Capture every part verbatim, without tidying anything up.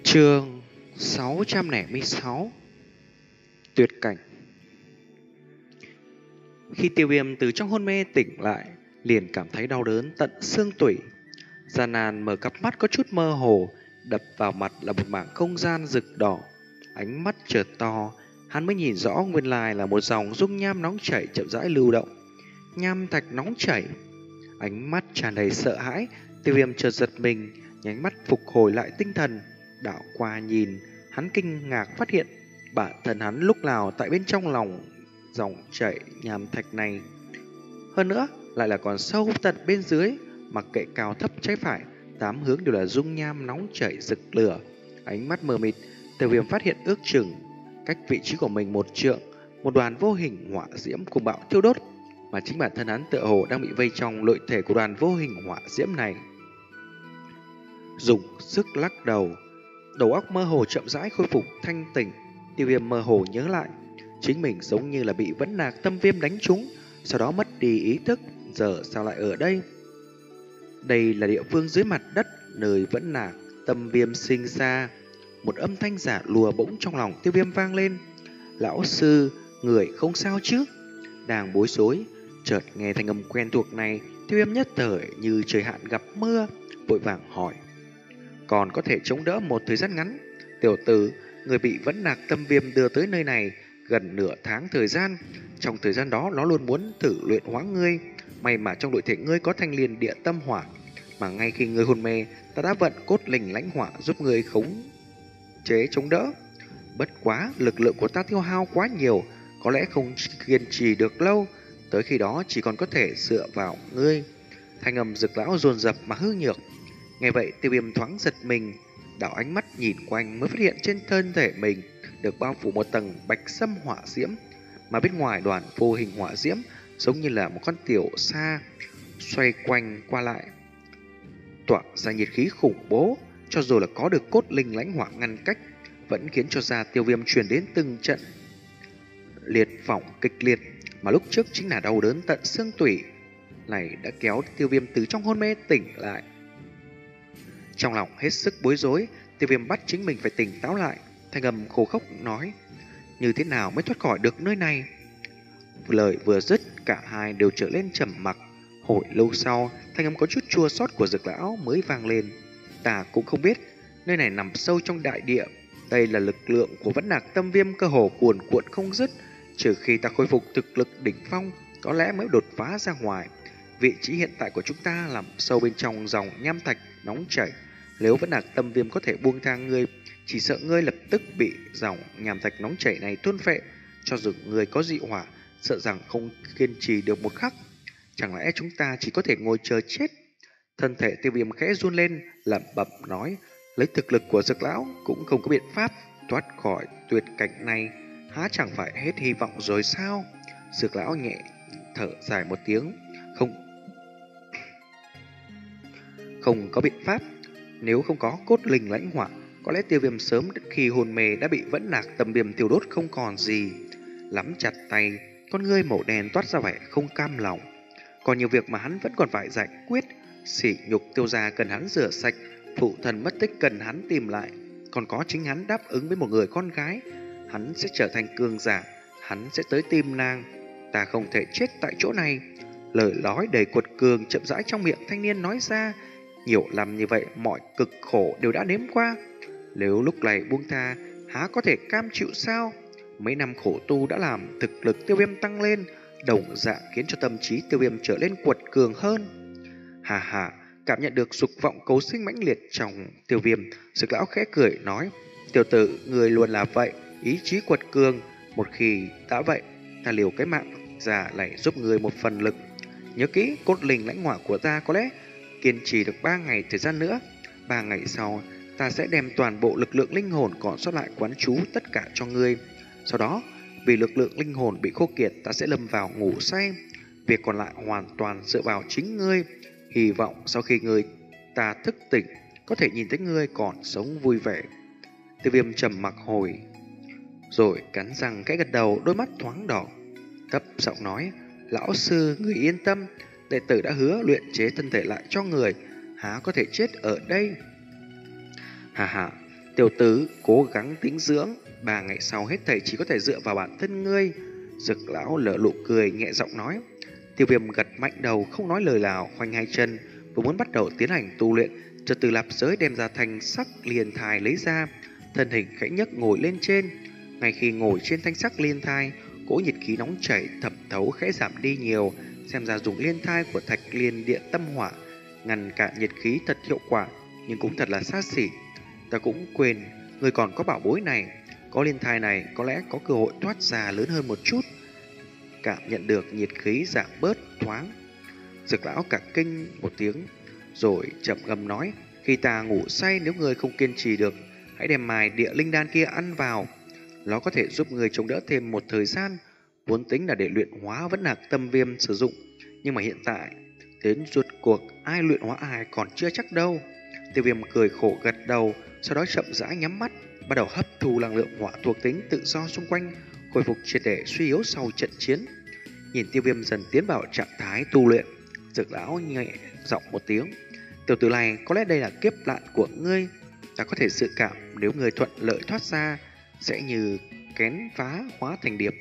Chương sáu trăm lẻ sáu. Tuyệt cảnh. Khi Tiêu Viêm từ trong hôn mê tỉnh lại, liền cảm thấy đau đớn tận xương tủy. Gian nan mở cặp mắt có chút mơ hồ, đập vào mặt là một mảng không gian rực đỏ. Ánh mắt chợt to, hắn mới nhìn rõ nguyên lai là một dòng dung nham nóng chảy chậm rãi lưu động. Nham thạch nóng chảy. Ánh mắt tràn đầy sợ hãi, Tiêu Viêm chợt giật mình, nhánh mắt phục hồi lại tinh thần. Đảo qua nhìn, hắn kinh ngạc phát hiện bản thân hắn lúc nào tại bên trong lòng dòng chảy nham thạch này. Hơn nữa, lại là còn sâu tận bên dưới, mặc kệ cao thấp trái phải, tám hướng đều là dung nham nóng chảy rực lửa. Ánh mắt mờ mịt, Tiêu Viêm phát hiện ước chừng cách vị trí của mình một trượng, một đoàn vô hình hỏa diễm cùng bạo thiêu đốt, mà chính bản thân hắn tựa hồ đang bị vây trong nội thể của đoàn vô hình hỏa diễm này. Dùng sức lắc đầu, đầu óc mơ hồ chậm rãi khôi phục thanh tỉnh. Tiêu Viêm mơ hồ nhớ lại, chính mình giống như là bị vẫn nạc tâm viêm đánh trúng, sau đó mất đi ý thức, giờ sao lại ở đây? Đây là địa phương dưới mặt đất, nơi vẫn nạc tâm viêm sinh ra. Một âm thanh giả lùa bỗng trong lòng Tiêu Viêm vang lên. Lão sư, người không sao chứ? Đang bối rối, chợt nghe thanh âm quen thuộc này, Tiêu Viêm nhất thời như trời hạn gặp mưa, vội vàng hỏi: còn có thể chống đỡ một thời gian ngắn? Tiểu tử, người bị vẫn nạc tâm viêm đưa tới nơi này gần nửa tháng thời gian. Trong thời gian đó, nó luôn muốn thử luyện hóa ngươi. May mà trong đội thể ngươi có thanh liên địa tâm hỏa, mà ngay khi ngươi hôn mê, ta đã vận cốt linh lãnh hỏa giúp ngươi khống chế chống đỡ. Bất quá, lực lượng của ta tiêu hao quá nhiều, có lẽ không kiên trì được lâu. Tới khi đó chỉ còn có thể dựa vào ngươi. Thanh âm Dực lão dồn dập mà hư nhược. Nghe vậy, Tiêu Viêm thoáng giật mình, đảo ánh mắt nhìn quanh mới phát hiện trên thân thể mình được bao phủ một tầng bạch sâm hỏa diễm, mà bên ngoài đoàn vô hình hỏa diễm giống như là một con tiểu sa xoay quanh qua lại, tỏa ra nhiệt khí khủng bố. Cho dù là có được cốt linh lãnh hỏa ngăn cách, vẫn khiến cho da Tiêu Viêm truyền đến từng trận liệt phỏng kịch liệt, mà lúc trước chính là đau đớn tận xương tủy này đã kéo Tiêu Viêm từ trong hôn mê tỉnh lại. Trong lòng hết sức bối rối, Tiêu Viêm bắt chính mình phải tỉnh táo lại, thanh âm khô khốc nói: như thế nào mới thoát khỏi được nơi này? Lời vừa dứt, cả hai đều trở lên trầm mặc. Hồi lâu sau, thanh âm có chút chua xót của Dực lão mới vang lên: ta cũng không biết, nơi này nằm sâu trong đại địa, đây là lực lượng của vẫn nạc tâm viêm cơ hồ cuồn cuộn không dứt. Trừ khi ta khôi phục thực lực đỉnh phong, có lẽ mới đột phá ra ngoài. Vị trí hiện tại của chúng ta nằm sâu bên trong dòng nham thạch nóng chảy. Nếu vẫn nạc tâm viêm có thể buông thang ngươi, chỉ sợ ngươi lập tức bị dòng nham thạch nóng chảy này thôn phệ. Cho dù ngươi có dị hỏa, sợ rằng không kiên trì được một khắc. Chẳng lẽ chúng ta chỉ có thể ngồi chờ chết? Thân thể Tiêu Viêm khẽ run lên, lẩm bẩm nói: lấy thực lực của Dực lão cũng không có biện pháp thoát khỏi tuyệt cảnh này, há chẳng phải hết hy vọng rồi sao? Dực lão nhẹ thở dài một tiếng: Không Không có biện pháp. Nếu không có cốt linh lãnh hỏa, có lẽ Tiêu Viêm sớm khi hôn mê đã bị vẫn nạc tâm viêm tiêu đốt không còn gì. Nắm chặt tay, con ngươi màu đen toát ra vẻ không cam lòng. Còn nhiều việc mà hắn vẫn còn phải giải quyết. Sỉ nhục Tiêu gia cần hắn rửa sạch, phụ thần mất tích cần hắn tìm lại, còn có chính hắn đáp ứng với một người con gái. Hắn sẽ trở thành cường giả, hắn sẽ tới tìm nàng. Ta không thể chết tại chỗ này. Lời nói đầy cuột cường chậm rãi trong miệng thanh niên nói ra. Nhiều năm như vậy, mọi cực khổ đều đã nếm qua. Nếu lúc này buông tha, há có thể cam chịu sao? Mấy năm khổ tu đã làm thực lực Tiêu Viêm tăng lên, đồng dạng khiến cho tâm trí Tiêu Viêm trở lên cuột cường hơn. Hà hà, cảm nhận được dục vọng cấu sinh mãnh liệt trong Tiêu Viêm, Dực lão khẽ cười nói: tiểu tử, người luôn là vậy, ý chí cuột cường. Một khi đã vậy, ta liều cái mạng già này giúp người một phần lực. Nhớ kỹ, cốt linh lãnh hỏa của ta có lẽ kiên trì được ba ngày thời gian nữa. Ba ngày sau, ta sẽ đem toàn bộ lực lượng linh hồn còn sót lại quán trú tất cả cho ngươi. Sau đó, vì lực lượng linh hồn bị khô kiệt, ta sẽ lâm vào ngủ say. Việc còn lại hoàn toàn dựa vào chính ngươi. Hy vọng sau khi ngươi ta thức tỉnh, có thể nhìn thấy ngươi còn sống vui vẻ. Tiêu Viêm trầm mặc hồi, rồi cắn răng cái gật đầu, đôi mắt thoáng đỏ, thấp giọng nói: lão sư, người yên tâm, đệ tử đã hứa luyện chế thân thể lại cho người, há có thể chết ở đây. Hà hà, Tiểu tử, cố gắng tĩnh dưỡng, ba ngày sau hết thảy chỉ có thể dựa vào bản thân ngươi. Dực lão lở nụ cười nhẹ giọng nói. Tiêu Viêm gật mạnh đầu không nói lời nào, khoanh hai chân, vừa muốn bắt đầu tiến hành tu luyện, chợt từ lạp giới đem ra thanh sắc liên thai lấy ra, thân hình khẽ nhấc ngồi lên trên. Ngay khi ngồi trên thanh sắc liên thai, cỗ nhiệt khí nóng chảy thẩm thấu khẽ giảm đi nhiều, xem ra dùng liên thai của thạch liên điện tâm hỏa ngăn cản nhiệt khí thật hiệu quả, nhưng cũng thật là xa xỉ. Ta cũng quên, người còn có bảo bối này, có liên thai này có lẽ có cơ hội thoát ra lớn hơn một chút. Cảm nhận được nhiệt khí giảm bớt thoáng, Dực lão cả kinh một tiếng, rồi chậm ngâm nói: khi ta ngủ say, nếu người không kiên trì được, hãy đem mài địa linh đan kia ăn vào, nó có thể giúp người chống đỡ thêm một thời gian. Vốn tính là để luyện hóa vẫn là tâm viêm sử dụng, nhưng mà hiện tại đến rốt cuộc ai luyện hóa ai còn chưa chắc đâu. Tiêu Viêm cười khổ gật đầu, sau đó chậm rãi nhắm mắt, bắt đầu hấp thu năng lượng hỏa thuộc tính tự do xung quanh, khôi phục triệt để suy yếu sau trận chiến. Nhìn Tiêu Viêm dần tiến vào trạng thái tu luyện, Dực lão nhẹ giọng một tiếng: tiểu tử này, có lẽ đây là kiếp nạn của ngươi. Ta có thể dự cảm nếu ngươi thuận lợi thoát ra, sẽ như kén phá hóa thành điệp.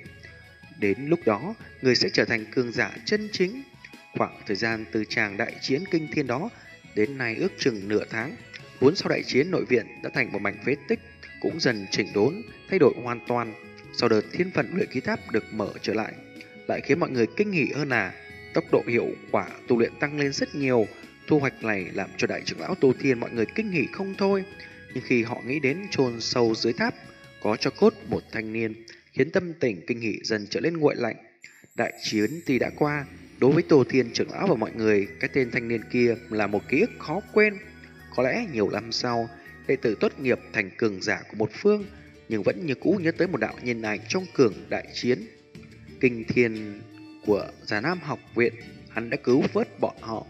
Đến lúc đó, ngươi sẽ trở thành cường giả chân chính. Khoảng thời gian từ tràng đại chiến kinh thiên đó đến nay ước chừng nửa tháng, vốn sau đại chiến nội viện đã thành một mảnh phế tích, cũng dần chỉnh đốn, thay đổi hoàn toàn. Sau đợt thiên phận luyện khí tháp được mở trở lại, lại khiến mọi người kinh hỉ hơn là tốc độ hiệu quả tu luyện tăng lên rất nhiều. Thu hoạch này làm cho đại trưởng lão Tô Thiên mọi người kinh hỉ không thôi. Nhưng khi họ nghĩ đến chôn sâu dưới tháp có cho cốt một thanh niên, khiến tâm tình kinh hỉ dần trở lên nguội lạnh. Đại chiến tuy đã qua, đối với Tô Thiên trưởng lão và mọi người, cái tên thanh niên kia là một ký ức khó quên. Có lẽ nhiều năm sau, đệ tử tốt nghiệp thành cường giả của một phương, nhưng vẫn như cũ nhớ tới một đạo nhân ảnh trong cường đại chiến kinh thiên của Già Nam học viện. Hắn đã cứu vớt bọn họ.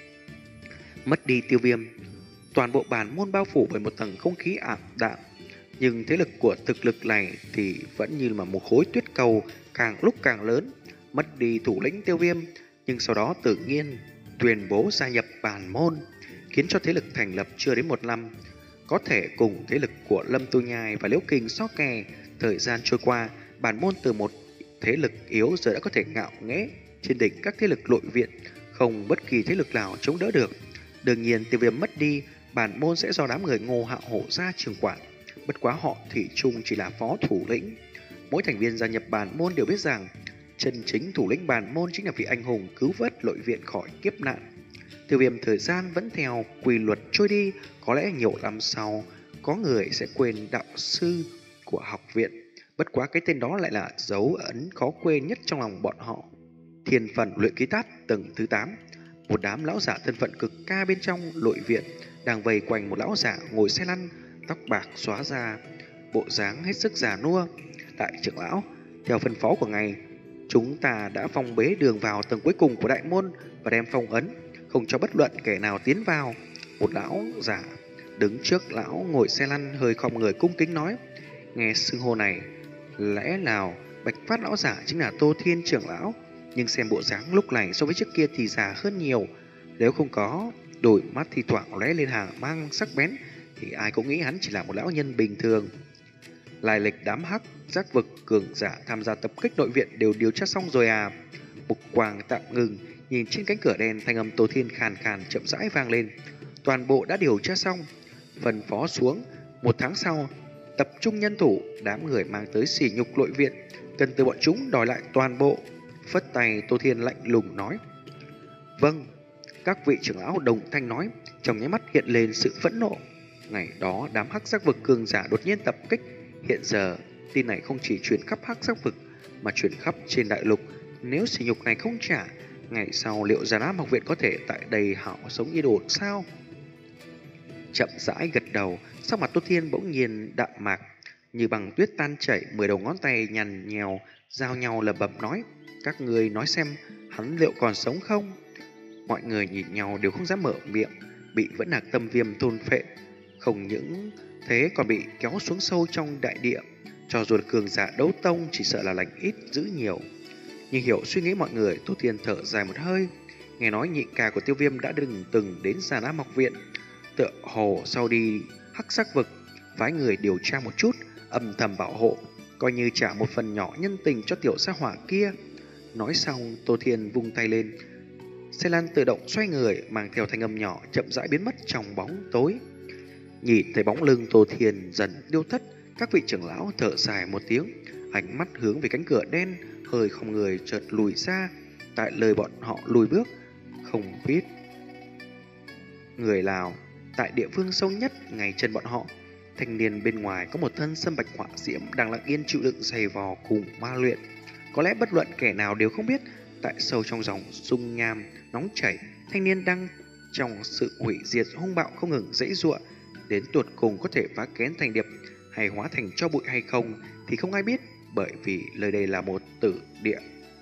Mất đi Tiêu Viêm, toàn bộ bản môn bao phủ bởi một tầng không khí ảm đạm, nhưng thế lực của thực lực này thì vẫn như là một khối tuyết cầu, càng lúc càng lớn. Mất đi thủ lĩnh Tiêu Viêm, nhưng sau đó tự nhiên tuyên bố gia nhập bản môn, khiến cho thế lực thành lập chưa đến một năm có thể cùng thế lực của Lâm Tu Nhai và Liễu Kình so kè. Thời gian trôi qua, bản môn từ một thế lực yếu giờ đã có thể ngạo nghễ trên đỉnh các thế lực nội viện, không bất kỳ thế lực nào chống đỡ được. Đương nhiên, Tiêu Viêm mất đi, bản môn sẽ do đám người Ngô Hạo Hổ ra trường quản. Bất quá họ thủy chung chỉ là phó thủ lĩnh. Mỗi thành viên gia nhập bản môn đều biết rằng chân chính thủ lĩnh bản môn chính là vị anh hùng cứu vớt nội viện khỏi kiếp nạn. Tiêu Viêm thời gian vẫn theo quy luật trôi đi, có lẽ nhiều năm sau có người sẽ quên đạo sư của học viện. Bất quá cái tên đó lại là dấu ấn khó quên nhất trong lòng bọn họ. Thiên Phần luyện khí tháp tầng thứ tám. Một đám lão giả thân phận cực ca bên trong nội viện đang vây quanh một lão giả ngồi xe lăn, tóc bạc xóa ra, bộ dáng hết sức già nua. Đại trưởng lão, theo phân phó của ngài, chúng ta đã phong bế đường vào tầng cuối cùng của đại môn và đem phong ấn, không cho bất luận kẻ nào tiến vào. Một lão giả đứng trước lão ngồi xe lăn hơi khom người cung kính nói. Nghe xưng hô này, lẽ nào Bạch Phát lão giả chính là Tô Thiên trưởng lão, nhưng xem bộ dáng lúc này so với trước kia thì già hơn nhiều. Nếu không có đôi mắt thì thoảng lóe lên hàng mang sắc bén, thì ai cũng nghĩ hắn chỉ là một lão nhân bình thường. Lai lịch đám hắc giác vực cường giả tham gia tập kích nội viện đều điều tra xong rồi à? Mục quang tạm ngừng, nhìn trên cánh cửa đen, thanh âm Tô Thiên khàn khàn chậm rãi vang lên. Toàn bộ đã điều tra xong, phân phó xuống. Một tháng sau, tập trung nhân thủ, đám người mang tới sỉ nhục nội viện, cần từ bọn chúng đòi lại toàn bộ. Phất tay, Tô Thiên lạnh lùng nói. Vâng. Các vị trưởng lão đồng thanh nói, trong nháy mắt hiện lên sự phẫn nộ. Ngày đó đám hắc giác vực cường giả đột nhiên tập kích. Hiện giờ tin này không chỉ truyền khắp hắc giác vực mà truyền khắp trên đại lục. Nếu sỉ nhục này không trả, ngày sau liệu Già Nam học viện có thể tại đây hảo sống yên ổn sao? Chậm rãi gật đầu, sắc mặt Tô Thiên bỗng nhiên đạm mạc, như bằng tuyết tan chảy, mười đầu ngón tay nhằn nhèo giao nhau lẩm bẩm nói. Các người nói xem hắn liệu còn sống không? Mọi người nhìn nhau đều không dám mở miệng, bị vẫn là tâm viêm thôn phệ. Không những thế còn bị kéo xuống sâu trong đại địa. Cho dù là cường giả đấu tông, chỉ sợ là lành ít giữ nhiều. Nhưng hiểu suy nghĩ mọi người, Tô Thiên thở dài một hơi. Nghe nói nhị ca của Tiêu Viêm đã từng từng đến Già Nam học viện, tựa hồ sau đi hắc sắc vực phái người điều tra một chút, âm thầm bảo hộ, coi như trả một phần nhỏ nhân tình cho tiểu gia hỏa kia. Nói xong, Tô Thiên vung tay lên, xe lăn tự động xoay người, mang theo thanh âm nhỏ chậm rãi biến mất trong bóng tối. Nhìn thấy bóng lưng Tô Thiên dần điêu thất, các vị trưởng lão thở dài một tiếng, ánh mắt hướng về cánh cửa đen, hơi không người chợt lùi ra. Tại lời bọn họ lùi bước, không biết người Lào, tại địa phương sâu nhất ngay chân bọn họ, thanh niên bên ngoài có một thân sâm bạch họa diễm đang lặng yên chịu đựng giày vò cùng ma luyện. Có lẽ bất luận kẻ nào đều không biết, tại sâu trong dòng dung nham nóng chảy, thanh niên đang trong sự hủy diệt hung bạo không ngừng dãy giụa, đến tuột cùng có thể phá kén thành điệp hay hóa thành tro bụi hay không thì không ai biết, bởi vì nơi đây là một tử địa.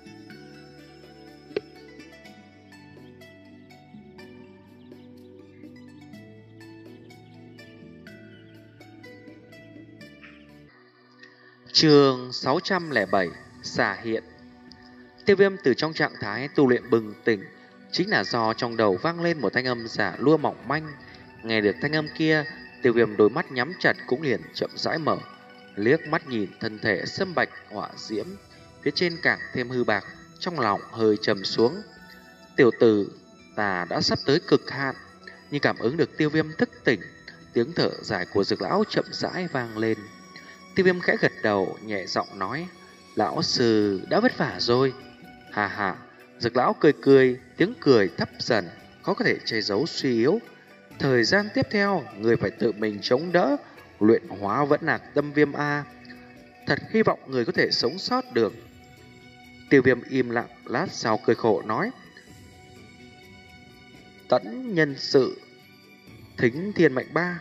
Chương sáu trăm lẻ bảy Xả hiện. Tiêu Viêm từ trong trạng thái tu luyện bừng tỉnh, chính là do trong đầu vang lên một thanh âm giả lua mỏng manh. Nghe được thanh âm kia, Tiêu Viêm đôi mắt nhắm chặt cũng liền chậm rãi mở, liếc mắt nhìn thân thể sâm bạch hỏa diễm phía trên càng thêm hư bạc, trong lòng hơi trầm xuống. Tiểu tử, ta đã sắp tới cực hạn. Nhưng cảm ứng được Tiêu Viêm thức tỉnh, tiếng thở dài của Dược lão chậm rãi vang lên. Tiêu Viêm khẽ gật đầu, nhẹ giọng nói: lão sư đã vất vả rồi. Hà hà. Dược lão cười cười, tiếng cười thấp dần, khó có thể che giấu suy yếu. Thời gian tiếp theo, người phải tự mình chống đỡ, luyện hóa vẫn nạc tâm viêm A. Thật hy vọng người có thể sống sót được. Tiêu Viêm im lặng, lát sau cười khổ nói: tẫn nhân sự, thính thiên mệnh ba.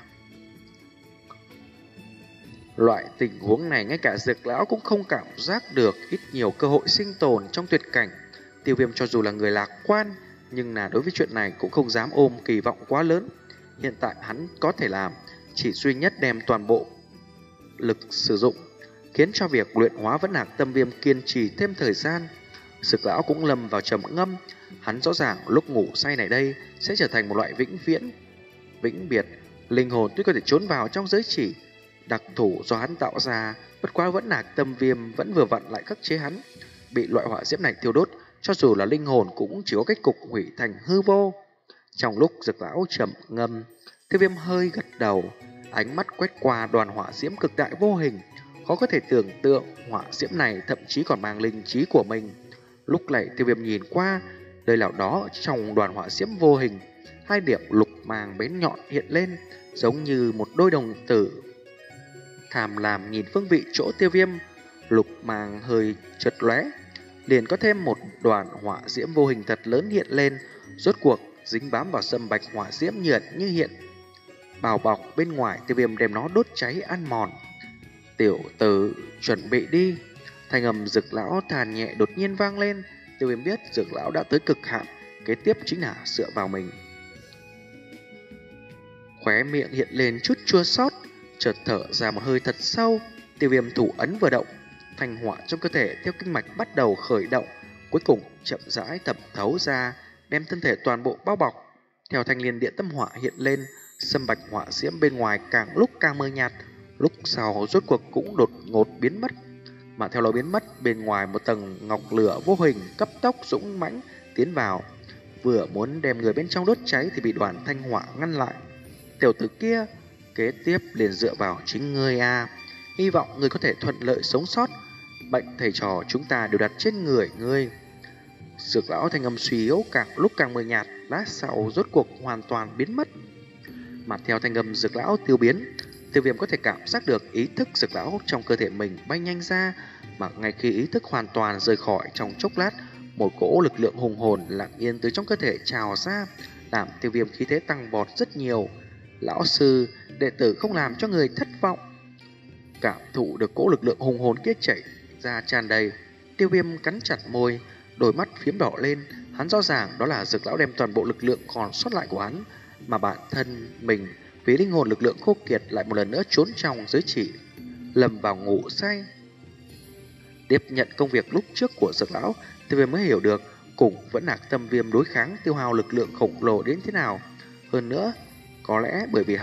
Loại tình huống này ngay cả Dược lão cũng không cảm giác được ít nhiều cơ hội sinh tồn trong tuyệt cảnh. Tiêu Viêm cho dù là người lạc quan, nhưng là đối với chuyện này cũng không dám ôm kỳ vọng quá lớn. Hiện tại hắn có thể làm chỉ duy nhất đem toàn bộ lực sử dụng, khiến cho việc luyện hóa vẫn nạc tâm viêm kiên trì thêm thời gian. Dược lão cũng lâm vào trầm ngâm. Hắn rõ ràng lúc ngủ say này đây sẽ trở thành một loại vĩnh viễn vĩnh biệt. Linh hồn tuy có thể trốn vào trong giới chỉ đặc thủ do hắn tạo ra, bất quá vẫn nạc tâm viêm vẫn vừa vặn lại khắc chế hắn. Bị loại hỏa diễm này thiêu đốt, cho dù là linh hồn cũng chỉ có cách cục hủy thành hư vô. Trong lúc Dược lão trầm ngâm, Tiêu Viêm hơi gật đầu, ánh mắt quét qua đoàn hỏa diễm cực đại vô hình. Khó có thể tưởng tượng hỏa diễm này thậm chí còn mang linh trí của mình. Lúc này Tiêu Viêm nhìn qua, nơi nào đó trong đoàn hỏa diễm vô hình, hai điểm lục màng bén nhọn hiện lên, giống như một đôi đồng tử. Tham làm nhìn phương vị chỗ Tiêu Viêm, lục màng hơi chật lóe, liền có thêm một đoàn hỏa diễm vô hình thật lớn hiện lên, rốt cuộc dính bám vào sâm bạch hỏa diễm nhợt như hiện bào bọc bên ngoài. Tiêu Viêm đem nó đốt cháy ăn mòn. Tiểu tử, chuẩn bị đi. Thanh âm Dược lão thàn nhẹ đột nhiên vang lên. Tiêu Viêm biết Dược lão đã tới cực hạn, kế tiếp chính là dựa vào mình. Khóe miệng hiện lên chút chua xót, chợt thở ra một hơi thật sâu. Tiêu Viêm thủ ấn vừa động, thanh hỏa trong cơ thể theo kinh mạch bắt đầu khởi động, cuối cùng chậm rãi thẩm thấu ra, đem thân thể toàn bộ bao bọc. Theo thanh liên điện tâm hỏa hiện lên, sâm bạch hỏa diễm bên ngoài càng lúc càng mờ nhạt, lúc sau rốt cuộc cũng đột ngột biến mất. Mà theo lối biến mất, bên ngoài một tầng ngọc lửa vô hình cấp tốc dũng mãnh tiến vào, vừa muốn đem người bên trong đốt cháy thì bị đoàn thanh hỏa ngăn lại. Tiểu tử kia, kế tiếp liền dựa vào chính ngươi a, hy vọng ngươi có thể thuận lợi sống sót. Bệnh thầy trò chúng ta đều đặt trên người ngươi. Dược lão thanh âm suy yếu càng lúc càng mờ nhạt, lát sau rốt cuộc hoàn toàn biến mất. Mà theo thanh âm Dược lão tiêu biến, Tiêu Viêm có thể cảm giác được ý thức Dược lão trong cơ thể mình bay nhanh ra, mà ngay khi ý thức hoàn toàn rời khỏi, trong chốc lát một cỗ lực lượng hùng hồn lặng yên từ trong cơ thể trào ra, làm Tiêu Viêm khí thế tăng vọt rất nhiều. Lão sư, đệ tử không làm cho người thất vọng. Cảm thụ được cỗ lực lượng hùng hồn kia chảy ra tràn đầy, Tiêu Viêm cắn chặt môi, đôi mắt phiếm đỏ lên. Hắn rõ ràng đó là Dược lão đem toàn bộ lực lượng còn sót lại của hắn, mà bản thân mình vì linh hồn lực lượng khô kiệt lại một lần nữa trốn trong giới chỉ, lầm vào ngủ say. Tiếp nhận công việc lúc trước của Dược lão, Tiêu Viêm mới hiểu được cùng vẫn nạc tâm viêm đối kháng tiêu hao lực lượng khổng lồ đến thế nào. Hơn nữa, có lẽ bởi vì hắn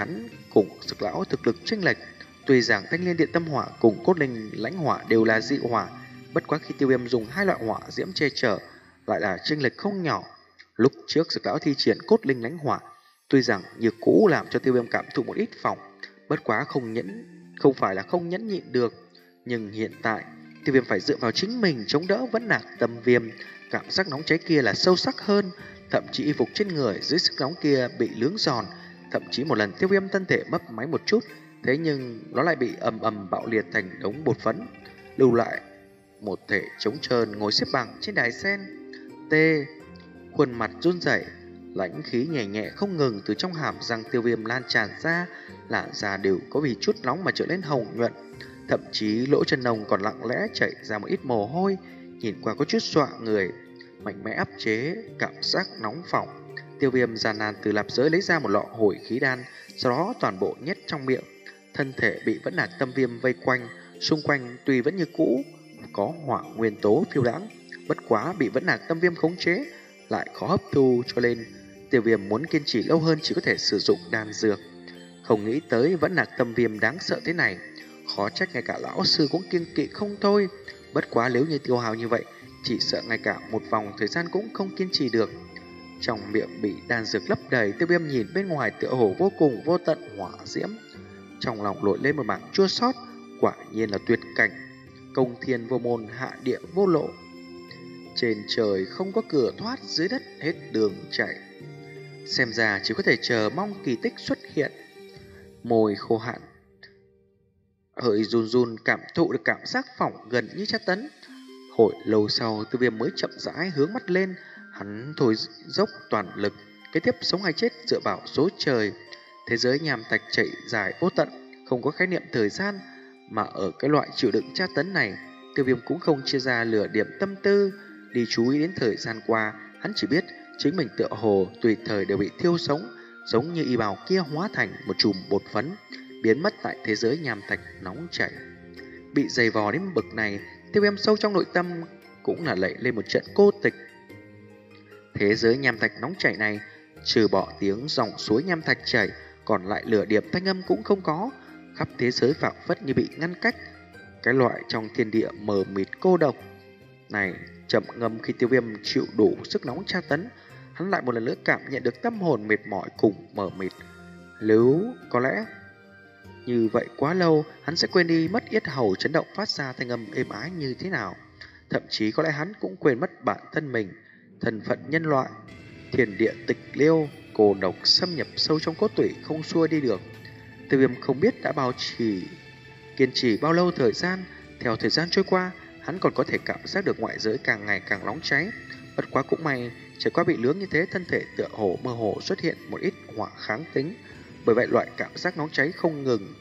cùng Dực lão thực lực chênh lệch. Tuy rằng Thanh Liên Điện Tâm Hỏa cùng Cốt Linh Lãnh Hỏa đều là dị hỏa, bất quá khi Tiêu Viêm dùng hai loại hỏa diễm che chở lại là chênh lệch không nhỏ. Lúc trước Dực lão thi triển Cốt Linh Lãnh Hỏa, tuy rằng như cũ làm cho Tiêu Viêm cảm thụ một ít phỏng, bất quá không nhẫn không phải là không nhẫn nhịn được, nhưng hiện tại Tiêu Viêm phải dựa vào chính mình chống đỡ Vẫn Nạc Tâm Viêm. Cảm giác nóng cháy kia là sâu sắc hơn, thậm chí y phục trên người dưới sức nóng kia bị lướng giòn. Thậm chí một lần Tiêu Viêm thân thể mấp máy một chút, thế nhưng nó lại bị ầm ầm bạo liệt thành đống bột phấn, lưu lại một thể trống trơn ngồi xếp bằng trên đài sen. Tê, khuôn mặt run rẩy, lãnh khí nhẹ nhẹ không ngừng từ trong hàm răng Tiêu Viêm lan tràn ra, làn da đều có vì chút nóng mà trở nên hồng nhuận, thậm chí lỗ chân lông còn lặng lẽ chảy ra một ít mồ hôi, nhìn qua có chút dọa người. Mạnh mẽ áp chế cảm giác nóng phỏng, Tiêu Viêm gian nan từ lạp giới lấy ra một lọ hồi khí đan, sau đó toàn bộ nhét trong miệng. Thân thể bị Vẫn Nạc Tâm Viêm vây quanh, xung quanh tuy vẫn như cũ có hỏa nguyên tố phiêu đãng, bất quá bị Vẫn Nạc Tâm Viêm khống chế lại khó hấp thu, cho nên Tiêu Viêm muốn kiên trì lâu hơn chỉ có thể sử dụng đan dược. Không nghĩ tới Vẫn Nạc Tâm Viêm đáng sợ thế này, khó trách ngay cả lão sư cũng kiêng kỵ không thôi. Bất quá nếu như tiêu hao như vậy, chỉ sợ ngay cả một vòng thời gian cũng không kiên trì được. Trong miệng bị đan dược lấp đầy, Tiêu Viêm nhìn bên ngoài tựa hồ vô cùng vô tận hỏa diễm, trong lòng nổi lên một mảng chua xót. Quả nhiên là tuyệt cảnh, công thiên vô môn, hạ địa vô lộ. Trên trời không có cửa thoát, dưới đất hết đường chạy. Xem ra chỉ có thể chờ mong kỳ tích xuất hiện. Môi khô hạn, hơi run run cảm thụ được cảm giác phỏng gần như tra tấn. Hồi lâu sau, Tiêu Viêm mới chậm rãi hướng mắt lên. Hắn thôi dốc toàn lực, kế tiếp sống hay chết dựa vào số trời. Thế giới nham thạch chạy dài vô tận, không có khái niệm thời gian, mà ở cái loại chịu đựng tra tấn này, Tiêu Viêm cũng không chia ra lửa điểm tâm tư đi chú ý đến thời gian qua. Hắn chỉ biết chính mình tựa hồ tùy thời đều bị thiêu sống, giống như y bào kia hóa thành một chùm bột phấn, biến mất tại thế giới nham thạch nóng chảy. Bị dày vò đến bực này, Tiêu Viêm sâu trong nội tâm cũng là lệ lên một trận cô tịch. Thế giới nham thạch nóng chảy này, trừ bỏ tiếng dòng suối nham thạch chảy, còn lại lửa điểm thanh âm cũng không có. Khắp thế giới phảng phất như bị ngăn cách. Cái loại trong thiên địa mờ mịt cô độc này chậm ngâm. Khi Tiêu Viêm chịu đủ sức nóng tra tấn, hắn lại một lần nữa cảm nhận được tâm hồn mệt mỏi cùng mờ mịt. Nếu có lẽ như vậy quá lâu, hắn sẽ quên đi mất yết hầu chấn động phát ra thanh âm êm ái như thế nào. Thậm chí có lẽ hắn cũng quên mất bản thân mình, thân phận nhân loại. Thiên địa tịch liêu, cô độc xâm nhập sâu trong cốt tủy, không xua đi được. Tiêu Viêm không biết đã bao trì kiên trì bao lâu thời gian. Theo thời gian trôi qua, hắn còn có thể cảm giác được ngoại giới càng ngày càng nóng cháy. Bất quá cũng may, trải qua bị lướng như thế, thân thể tựa hồ mơ hồ xuất hiện một ít hỏa kháng tính. Bởi vậy loại cảm giác nóng cháy không ngừng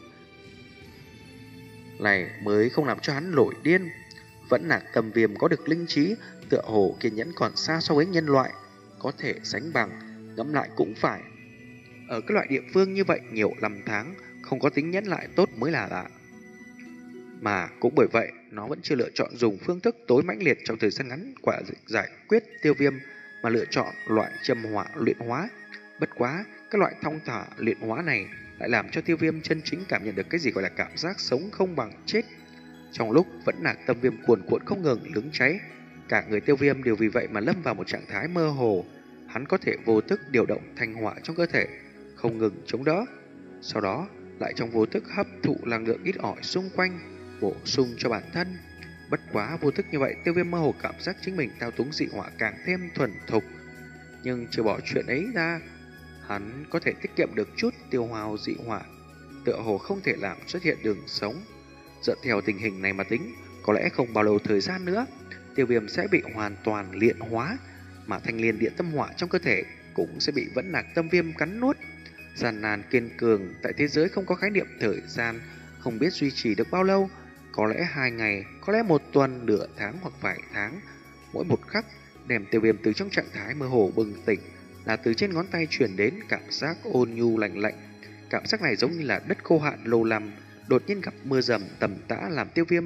này mới không làm cho hắn nổi điên. Vẫn Nạc Tâm Viêm có được linh trí, tựa hồ kiên nhẫn còn xa so với nhân loại có thể sánh bằng. Ngẫm lại cũng phải, ở cái loại địa phương như vậy nhiều năm tháng không có tính nhẫn lại tốt mới là lạ. Mà cũng bởi vậy nó vẫn chưa lựa chọn dùng phương thức tối mãnh liệt trong thời gian ngắn quả giải quyết Tiêu Viêm, mà lựa chọn loại châm hỏa luyện hóa. Bất quá các loại thong thả luyện hóa này lại làm cho Tiêu Viêm chân chính cảm nhận được cái gì gọi là cảm giác sống không bằng chết. Trong lúc Vẫn Nạc Tâm Viêm cuồn cuộn không ngừng lướng cháy, cả người Tiêu Viêm đều vì vậy mà lâm vào một trạng thái mơ hồ. Hắn có thể vô thức điều động thanh hỏa trong cơ thể, không ngừng chống đỡ, sau đó lại trong vô thức hấp thụ năng lượng ít ỏi xung quanh, bổ sung cho bản thân. Bất quá vô thức như vậy, Tiêu Viêm mơ hồ cảm giác chính mình thao túng dị hỏa càng thêm thuần thục. Nhưng trừ bỏ chuyện ấy ra, hắn có thể tiết kiệm được chút tiêu hao dị hỏa, tựa hồ không thể làm xuất hiện đường sống. Dựa theo tình hình này mà tính, có lẽ không bao lâu thời gian nữa, Tiêu Viêm sẽ bị hoàn toàn luyện hóa, mà Thanh Liên Điện Tâm Hỏa trong cơ thể cũng sẽ bị Vẫn Nạc Tâm Viêm cắn nuốt. Gian nan kiên cường tại thế giới không có khái niệm thời gian, không biết duy trì được bao lâu. Có lẽ hai ngày, có lẽ một tuần, nửa tháng hoặc vài tháng. Mỗi một khắc đem Tiêu Viêm từ trong trạng thái mơ hồ bừng tỉnh, là từ trên ngón tay truyền đến cảm giác ôn nhu lạnh lạnh. Cảm giác này giống như là đất khô hạn lâu năm đột nhiên gặp mưa rầm tầm tã, làm Tiêu Viêm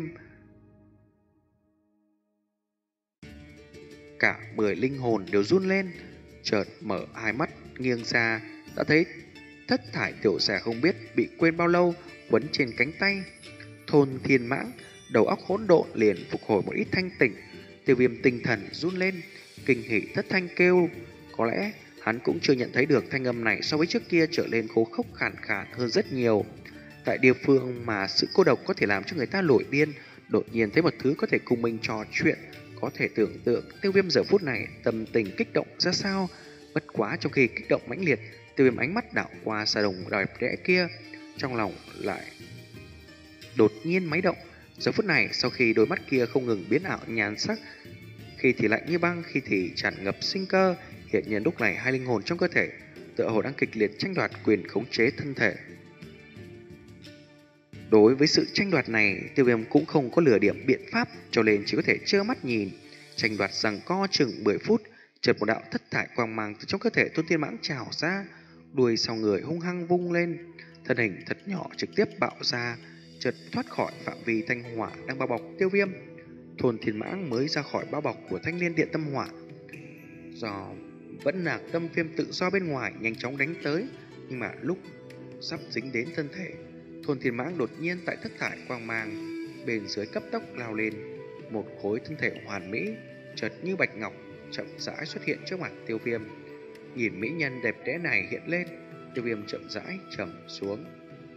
cả mười linh hồn đều run lên. Chợt mở hai mắt nghiêng ra, đã thấy thất thải tiểu xà không biết bị quên bao lâu quấn trên cánh tay. Thôn Thiên Mãng, đầu óc hỗn độn liền phục hồi một ít thanh tỉnh. Tiêu Viêm tinh thần run lên, kinh hỉ thất thanh kêu. Có lẽ hắn cũng chưa nhận thấy được thanh âm này so với trước kia trở lên khô khốc khàn khàn hơn rất nhiều. Tại địa phương mà sự cô độc có thể làm cho người ta nổi điên, đột nhiên thấy một thứ có thể cùng mình trò chuyện, có thể tưởng tượng Tiêu Viêm giờ phút này tâm tình kích động ra sao. Bất quá trong khi kích động mãnh liệt, Tiêu Viêm ánh mắt đảo qua xà đồng đẹp đẽ kia, trong lòng lại đột nhiên máy động. Giờ phút này, sau khi đôi mắt kia không ngừng biến ảo nhan sắc, khi thì lạnh như băng, khi thì tràn ngập sinh cơ, hiện nhiên lúc này hai linh hồn trong cơ thể tựa hồ đang kịch liệt tranh đoạt quyền khống chế thân thể. Đối với sự tranh đoạt này, Tiêu Viêm cũng không có lừa điểm biện pháp, cho nên chỉ có thể trơ mắt nhìn. Tranh đoạt rằng co chừng mười phút, chợt một đạo thất thải quang mang từ trong cơ thể Tôn Thiên Mãng trào ra, đuôi sau người hung hăng vung lên, thân hình thật nhỏ trực tiếp bạo ra, chợt thoát khỏi phạm vi thanh hỏa đang bao bọc Tiêu Viêm. Thôn Thiên Mãng mới ra khỏi bao bọc của thanh liên điện tâm hỏa, do vẫn là tâm viêm tự do bên ngoài nhanh chóng đánh tới, nhưng mà lúc sắp dính đến thân thể, Thôn Thiên Mãng đột nhiên tại thất thải quang mang bên dưới cấp tốc lao lên, một khối thân thể hoàn mỹ chợt như bạch ngọc chậm rãi xuất hiện trước mặt Tiêu Viêm. Nhìn mỹ nhân đẹp đẽ này hiện lên, Tiêu Viêm chậm rãi trầm xuống.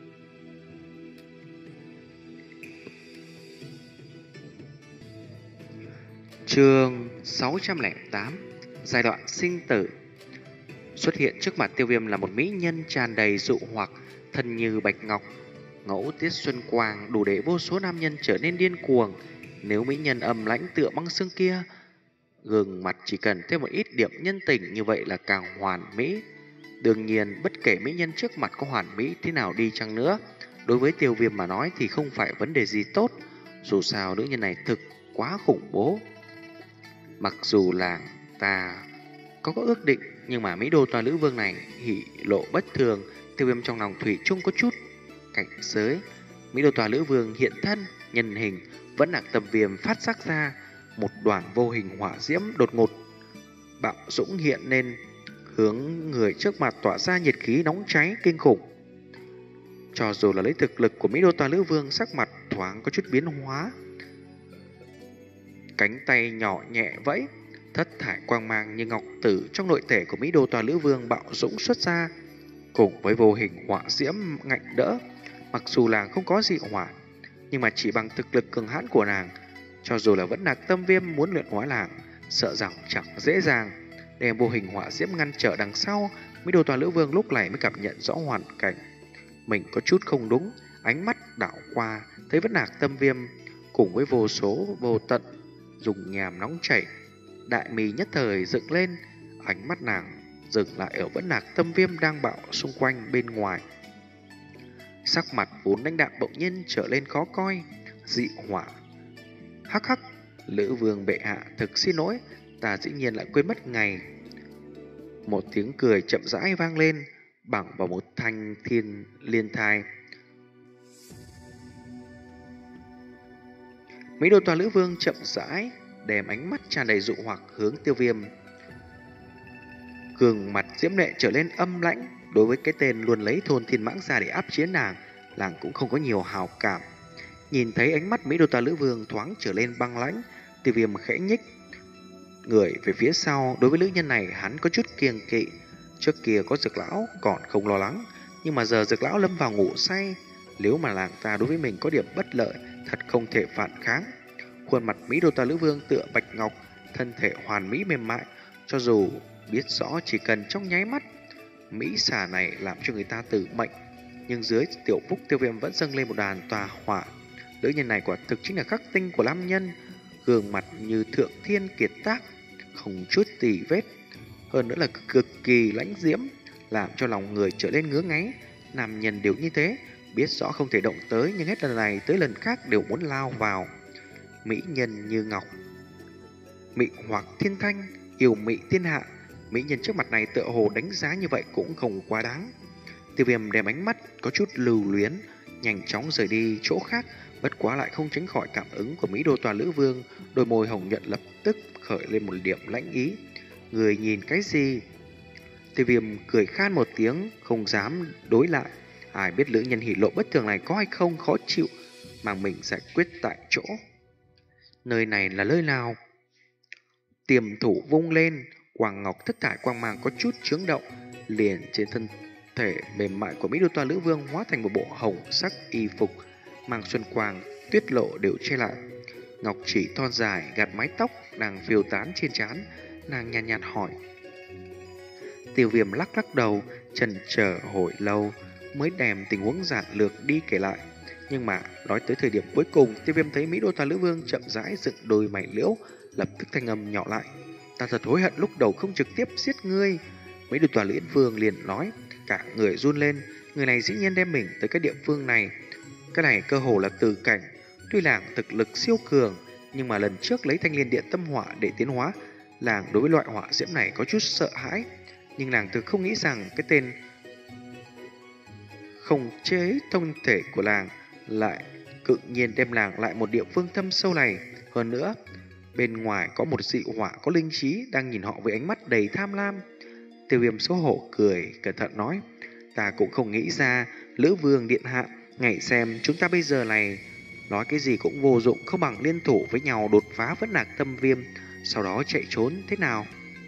Chương sáu trăm lẻ tám, giai đoạn sinh tử. Xuất hiện trước mặt Tiêu Viêm là một mỹ nhân tràn đầy dụ hoặc, thân như bạch ngọc, ngẫu tiết xuân quang đủ để vô số nam nhân trở nên điên cuồng. Nếu mỹ nhân âm lãnh tựa băng xương kia, gương mặt chỉ cần thêm một ít điểm nhân tình như vậy là càng hoàn mỹ. Đương nhiên, bất kể mỹ nhân trước mặt có hoàn mỹ thế nào đi chăng nữa, đối với Tiêu Viêm mà nói thì không phải vấn đề gì tốt. Dù sao nữ nhân này thực quá khủng bố. Mặc dù là ta có có ước định, nhưng mà Mỹ Đô Toa Nữ Vương này hỉ lộ bất thường, Tiêu Viêm trong lòng thủy chung có chút cảnh giới. Mỹ Đô Toa Nữ Vương hiện thân, nhân hình vẫn là tâm viêm phát sắc ra, một đoàn vô hình hỏa diễm đột ngột bạo dũng hiện lên, hướng người trước mặt tỏa ra nhiệt khí nóng cháy kinh khủng. Cho dù là lấy thực lực của Mỹ Đô Toa Nữ Vương, sắc mặt thoáng có chút biến hóa, cánh tay nhỏ nhẹ vẫy, thất thải quang mang như ngọc tử trong nội thể của Mỹ Đô Toa Nữ Vương bạo dũng xuất ra, cùng với vô hình hỏa diễm ngạnh đỡ. Mặc dù là không có dị hỏa, nhưng mà chỉ bằng thực lực cường hãn của nàng, cho dù là vẫn nạc tâm viêm muốn luyện hóa nàng, sợ rằng chẳng dễ dàng. Đem vô hình hỏa diễm ngăn trở đằng sau, Mỹ Đô Toa Nữ Vương lúc này mới cảm nhận rõ hoàn cảnh mình có chút không đúng. Ánh mắt đảo qua thấy vẫn nạc tâm viêm cùng với vô số vô tận dùng nhàm nóng chảy, đại mì nhất thời dựng lên. Ánh mắt nàng dừng lại ở vẫn nạc tâm viêm đang bạo xung quanh bên ngoài. Sắc mặt vốn lãnh đạm bỗng nhiên trở lên khó coi. Dị hỏa. Hắc hắc, Lữ Vương bệ hạ thực xin lỗi, ta dĩ nhiên lại quên mất ngày. Một tiếng cười chậm rãi vang lên, bằng vào một thanh thiên liên thai. Mỹ Đô Toa Lữ Vương chậm rãi đem ánh mắt tràn đầy dụ hoặc hướng Tiêu Viêm. Gương mặt diễm lệ trở lên âm lãnh. Đối với cái tên luôn lấy Thôn Thiên Mãng ra để áp chế nàng, nàng cũng không có nhiều hào cảm. Nhìn thấy ánh mắt Mỹ Đô Toa Lữ Vương thoáng trở lên băng lãnh, Tiêu Viêm khẽ nhích người về phía sau. Đối với nữ nhân này hắn có chút kiêng kỵ. Trước kia có Dược Lão còn không lo lắng, nhưng mà giờ Dược Lão lâm vào ngủ say, nếu mà nàng ta đối với mình có điểm bất lợi, thật không thể phản kháng. Khuôn mặt Mỹ Đô Toa Lữ Vương tựa bạch ngọc, thân thể hoàn mỹ mềm mại, cho dù biết rõ chỉ cần trong nháy mắt mỹ xà này làm cho người ta tử mệnh, nhưng dưới tiểu phúc Tiêu Viêm vẫn dâng lên một đàn tòa hỏa. Nữ nhân này quả thực chính là khắc tinh của nam nhân, gương mặt như thượng thiên kiệt tác, không chút tì vết, hơn nữa là cực kỳ lãnh diễm, làm cho lòng người trở lên ngứa ngáy. Nam nhân đều như thế, biết rõ không thể động tới, nhưng hết lần này tới lần khác đều muốn lao vào. Mỹ nhân như ngọc, mị hoặc thiên thanh, yêu mị thiên hạ. Mỹ nhân trước mặt này tựa hồ đánh giá như vậy cũng không quá đáng. Tiêu Viêm đem ánh mắt có chút lưu luyến, nhanh chóng rời đi chỗ khác, bất quá lại không tránh khỏi cảm ứng của Mỹ Đô Toa Lữ Vương. Đôi môi hồng nhuận lập tức khởi lên một điểm lãnh ý. Người nhìn cái gì? Tiêu Viêm cười khan một tiếng, không dám đối lại. Ai biết lữ nhân hỉ lộ bất thường này có hay không khó chịu, mà mình giải quyết tại chỗ. Nơi này là nơi nào? Tiềm thủ vung lên, quang ngọc thất thải quang mang có chút chướng động, liền trên thân thể mềm mại của Mỹ Đô Toa Lữ Vương hóa thành một bộ hồng sắc y phục, mang xuân quang, tuyết lộ đều che lại. Ngọc chỉ thon dài gạt mái tóc đang phiêu tán trên trán, nàng nhàn nhạt, nhạt hỏi. Tiêu Viêm lắc lắc đầu, chần chờ hồi lâu mới đem tình huống giản lược đi kể lại. Nhưng mà nói tới thời điểm cuối cùng, Tiêu Viêm thấy Mỹ Đô Toa Lữ Vương chậm rãi dựng đôi mày liễu, lập tức thanh âm nhỏ lại. Ta thật hối hận lúc đầu không trực tiếp giết ngươi. Mỹ Đô Toa Lữ Vương liền nói, cả người run lên. Người này dĩ nhiên đem mình tới cái địa phương này. Cái này cơ hồ là từ cảnh. Tuy làng thực lực siêu cường, nhưng mà lần trước lấy thanh liên điện tâm hỏa để tiến hóa, làng đối với loại hỏa diễm này có chút sợ hãi. Nhưng làng thực không nghĩ rằng cái tên không chế thông thể của làng lại cự nhiên đem làng lại một địa phương thâm sâu này. Hơn nữa, bên ngoài có một dị hỏa có linh trí đang nhìn họ với ánh mắt đầy tham lam. Tiêu Viêm xấu hổ cười, cẩn thận nói, ta cũng không nghĩ ra, Lữ Vương điện hạ, ngày xem chúng ta bây giờ này nói cái gì cũng vô dụng, không bằng liên thủ với nhau đột phá Vẫn Nạc Tâm Viêm, sau đó chạy trốn thế nào?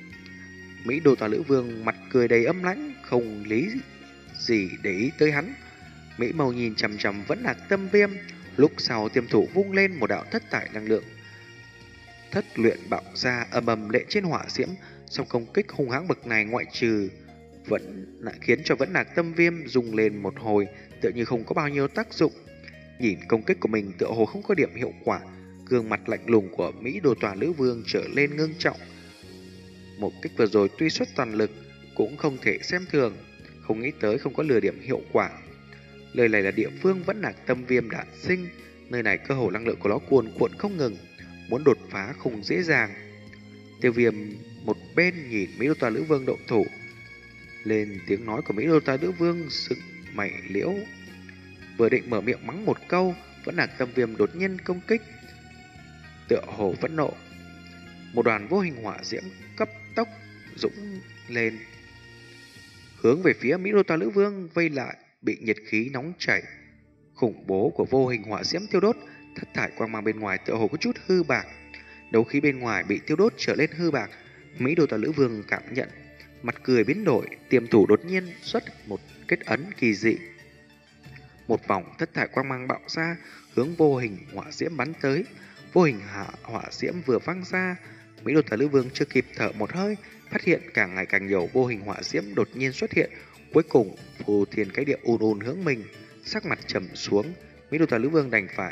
Mỹ Đô Toa Lữ Vương mặt cười đầy âm lãnh, không lý gì để ý tới hắn. Mỹ màu nhìn chằm chằm Vẫn Nạc Tâm Viêm, lúc sau tiêm thủ vung lên một đạo thất tải năng lượng thất luyện bạo ra ầm ầm lệ trên hỏa diễm. Sau công kích hung hãng bậc này, ngoại trừ vẫn lại khiến cho Vẫn Nạc Tâm Viêm rung lên một hồi, tựa như không có bao nhiêu tác dụng. Nhìn công kích của mình tựa hồ không có điểm hiệu quả, gương mặt lạnh lùng của Mỹ Đô Toa Lữ Vương trở lên ngưng trọng. Một kích vừa rồi tuy xuất toàn lực cũng không thể xem thường, không nghĩ tới không có lừa điểm hiệu quả. Lời này là địa phương Vẫn Nạc Tâm Viêm đản sinh, nơi này cơ hồ năng lượng của nó cuồn cuộn không ngừng, muốn đột phá không dễ dàng. Tiêu Viêm một bên nhìn Mỹ Đô Toa Lữ Vương động thủ, lên tiếng nói của Mỹ Đô Toa Lữ Vương sững mày liễu, vừa định mở miệng mắng một câu, Vẫn Nạc Tâm Viêm đột nhiên công kích, tựa hồ phẫn nộ. Một đoàn vô hình hỏa diễm cấp tốc dũng lên, hướng về phía Mỹ Đô Toa Lữ Vương vây lại, bị nhiệt khí nóng chảy khủng bố của vô hình hỏa diễm tiêu đốt. Thất thải quang mang bên ngoài tựa hồ có chút hư bạc, đấu khí bên ngoài bị tiêu đốt trở lên hư bạc. Mỹ Đô Toa Lữ Vương cảm nhận, mặt cười biến đổi, tiềm thủ đột nhiên xuất một kết ấn kỳ dị. Một vòng thất thải quang mang bạo ra, hướng vô hình hỏa diễm bắn tới. Vô hình hạ hỏa diễm vừa văng ra, Mỹ Đô Toa Lữ Vương chưa kịp thở một hơi, phát hiện càng ngày càng nhiều vô hình hỏa diễm đột nhiên xuất hiện, cuối cùng phù thiên cái địa ùn ùn hướng mình. Sắc mặt trầm xuống, Mỹ Đô Toa Lữ Vương đành phải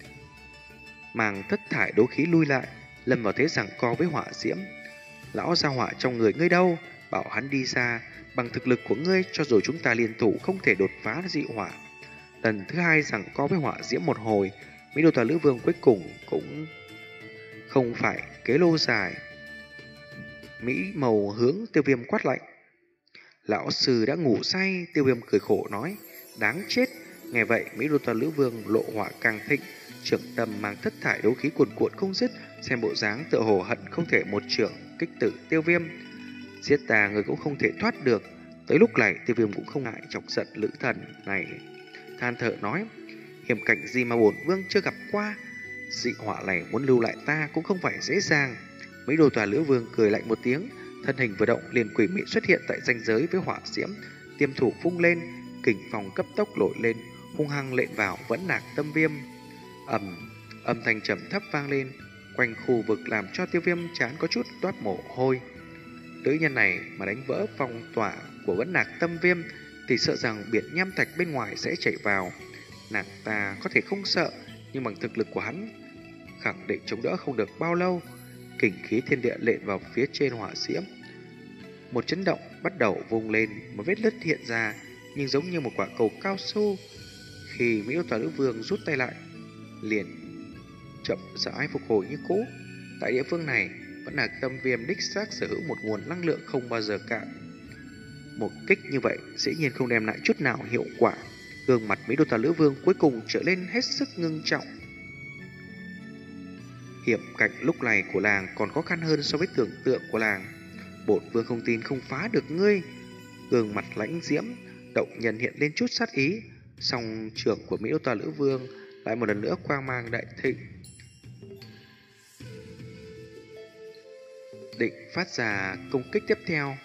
mang thất thải đấu khí lui lại, lâm vào thế giằng co với hỏa diễm. Lão gia hỏa trong người ngươi đâu? Bảo hắn đi ra, bằng thực lực của ngươi cho dù chúng ta liên thủ không thể đột phá dị hỏa. Lần thứ hai giằng co với hỏa diễm một hồi, Mỹ Đô Toa Lữ Vương cuối cùng cũng không phải kế lâu dài. Mỹ màu hướng Tiêu Viêm quát lạnh. Lão sư đã ngủ say. Tiêu Viêm cười khổ nói, đáng chết. Nghe vậy Mỹ Đô Toa Lữ Vương lộ hỏa càng thịnh, trưởng tâm mang thất thải đấu khí cuồn cuộn không dứt, xem bộ dáng tựa hồ hận không thể một trưởng kích tử Tiêu Viêm. Giết ta người cũng không thể thoát được. Tới lúc này Tiêu Viêm cũng không ngại chọc giận lữ thần này, than thở nói, hiểm cảnh gì mà bổn vương chưa gặp qua, dị hỏa này muốn lưu lại ta cũng không phải dễ dàng. Mỹ Đô Toa Lữ Vương cười lạnh một tiếng, thân hình vừa động liền quỷ mị xuất hiện tại ranh giới với hỏa diễm, tiêm thủ vung lên, kình phong cấp tốc nổi lên, hung hăng lện vào Vẫn Nạc Tâm Viêm. ầm âm thanh trầm thấp vang lên quanh khu vực, làm cho Tiêu Viêm chán có chút toát mồ hôi. Nữ nhân này mà đánh vỡ phong tỏa của Vẫn Nạc Tâm Viêm thì sợ rằng biển nham thạch bên ngoài sẽ chảy vào. Nàng ta có thể không sợ, nhưng bằng thực lực của hắn khẳng định chống đỡ không được bao lâu. Kình khí thiên địa lện vào phía trên hỏa diễm, một chấn động bắt đầu vung lên, một vết nứt hiện ra, nhưng giống như một quả cầu cao su. Khi Mỹ Đô Toa Lữ Vương rút tay lại, liền chậm rãi phục hồi như cũ. Tại địa phương này, Vẫn Nạc Tâm Viêm đích xác sở hữu một nguồn năng lượng không bao giờ cạn. Một kích như vậy dĩ nhiên không đem lại chút nào hiệu quả. Gương mặt Mỹ Đô Toa Lữ Vương cuối cùng trở lên hết sức ngưng trọng. Hiểm cảnh lúc này của làng còn khó khăn hơn so với tưởng tượng của làng. Bổn vương không tin không phá được ngươi. gương mặt lãnh diễm, động nhân hiện lên chút sát ý. Song trưởng của Mỹ Đô Tòa Lữ Vương lại một lần nữa quang mang đại thịnh, định phát ra công kích tiếp theo.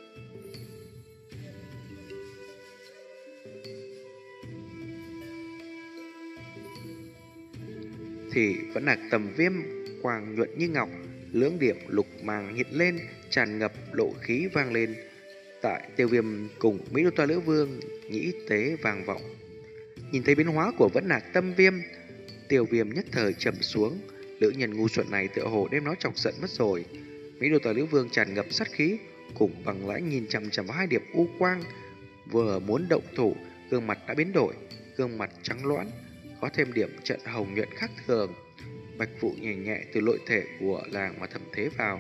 Thì vẫn là tầm viêm quang nhuận như ngọc, lưỡng điểm lục màng hiện lên, tràn ngập lộ khí vang lên. Tại Tiêu Viêm cùng Mỹ Đô Toa Lữ Vương nhĩ tế vang vọng. Nhìn thấy biến hóa của vẫn nạc tâm viêm, Tiêu Viêm nhất thời trầm xuống. Lữ nhân ngu xuẩn này tựa hồ đem nó chọc giận mất rồi. Mỹ Đô Toa Lữ Vương tràn ngập sát khí, cùng bằng lãnh nhìn chằm chằm vào hai điểm u quang, vừa muốn động thủ, gương mặt đã biến đổi, gương mặt trắng loãng, có thêm điểm trận hồng nhuận khác thường. Bạch vụ nhẹ nhẹ từ nội thể của làng mà thẩm thế vào.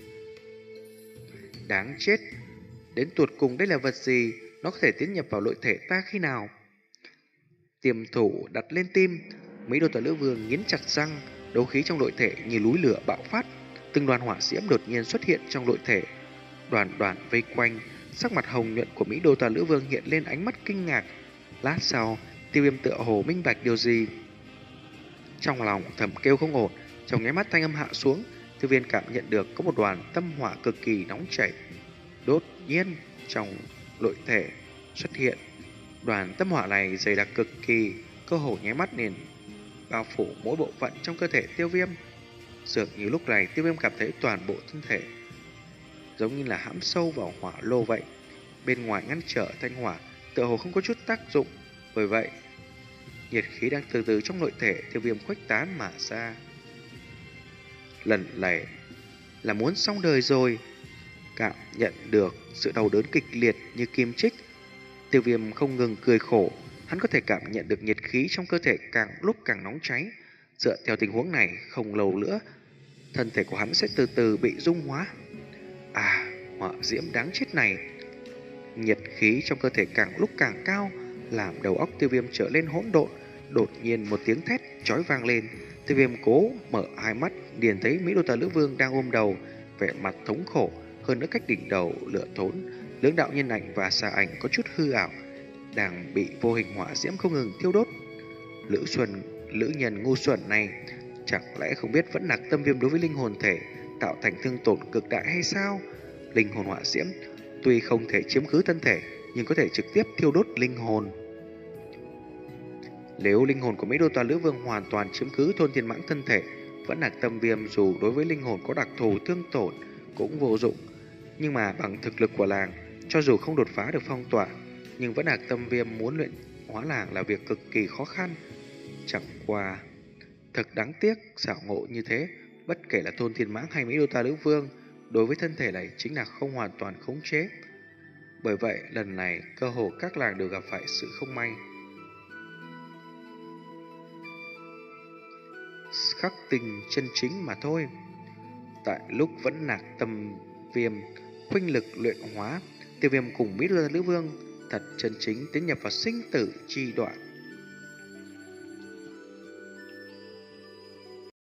Đáng chết! Đến tuột cùng đây là vật gì? Nó có thể tiến nhập vào nội thể ta khi nào? Tiềm thủ đặt lên tim, Mỹ Đô Tòa Lữ Vương nghiến chặt răng, đấu khí trong nội thể như núi lửa bạo phát. Từng đoàn hỏa diễm đột nhiên xuất hiện trong nội thể, đoàn đoàn vây quanh. Sắc mặt hồng nhuận của Mỹ Đô Tòa Lữ Vương hiện lên ánh mắt kinh ngạc. Lát sau, Tiêu Viêm tựa hồ minh bạch điều gì. Trong lòng thầm kêu không ổn, trong nháy mắt thanh âm hạ xuống, Tiêu Viêm cảm nhận được có một đoàn tâm hỏa cực kỳ nóng chảy. Đột nhiên trong nội thể xuất hiện đoàn tâm hỏa này dày đặc cực kỳ, cơ hồ nháy mắt liền bao phủ mỗi bộ phận trong cơ thể Tiêu Viêm. Dường như lúc này Tiêu Viêm cảm thấy toàn bộ thân thể giống như là hãm sâu vào hỏa lô vậy. Bên ngoài ngăn trở thanh hỏa tựa hồ không có chút tác dụng, bởi vậy nhiệt khí đang từ từ trong nội thể Tiêu Viêm khuếch tán mà ra. Lần này là muốn xong đời rồi. Cảm nhận được sự đau đớn kịch liệt như kim chích, Tiêu Viêm không ngừng cười khổ. Hắn có thể cảm nhận được nhiệt khí trong cơ thể càng lúc càng nóng cháy. Dựa theo tình huống này, không lâu nữa thân thể của hắn sẽ từ từ bị dung hóa. À, hỏa diễm đáng chết này! Nhiệt khí trong cơ thể càng lúc càng cao, làm đầu óc Tiêu Viêm trở lên hỗn độn. Đột nhiên một tiếng thét chói vang lên. Tiêu Viêm cố mở hai mắt, liền thấy Mỹ Đô Tà Lữ Vương đang ôm đầu, vẻ mặt thống khổ. Hơn nữa cách đỉnh đầu lửa thốn, lưỡng đạo nhân ảnh và xà ảnh có chút hư ảo, đang bị vô hình hỏa diễm không ngừng thiêu đốt. Lữ Xuân, lữ nhân ngu xuẩn này, chẳng lẽ không biết vẫn nạc tâm viêm đối với linh hồn thể tạo thành thương tổn cực đại hay sao? Linh hồn hỏa diễm tuy không thể chiếm cứ thân thể, nhưng có thể trực tiếp thiêu đốt linh hồn. Nếu linh hồn của Mỹ Đô Tòa Lữ Vương hoàn toàn chiếm cứ Thôn Thiên Mãng thân thể, vẫn nạc tâm viêm dù đối với linh hồn có đặc thù thương tổn cũng vô dụng. Nhưng mà bằng thực lực của làng, cho dù không đột phá được phong tỏa, nhưng vẫn nạc tâm viêm muốn luyện hóa làng là việc cực kỳ khó khăn. Chẳng qua thật đáng tiếc, xảo ngộ như thế, bất kể là Thôn Thiên Mãng hay Mỹ Đô Tòa Lữ Vương, đối với thân thể này chính là không hoàn toàn khống chế. Bởi vậy lần này cơ hồ các làng đều gặp phải sự không may. Khắc tình chân chính mà thôi. Tại lúc vẫn nạc tâm viêm khuynh lực luyện hóa, Tiêu Viêm cùng Mỹ Đô Tòa Lữ Vương thật chân chính tiến nhập vào sinh tử chi đoạn.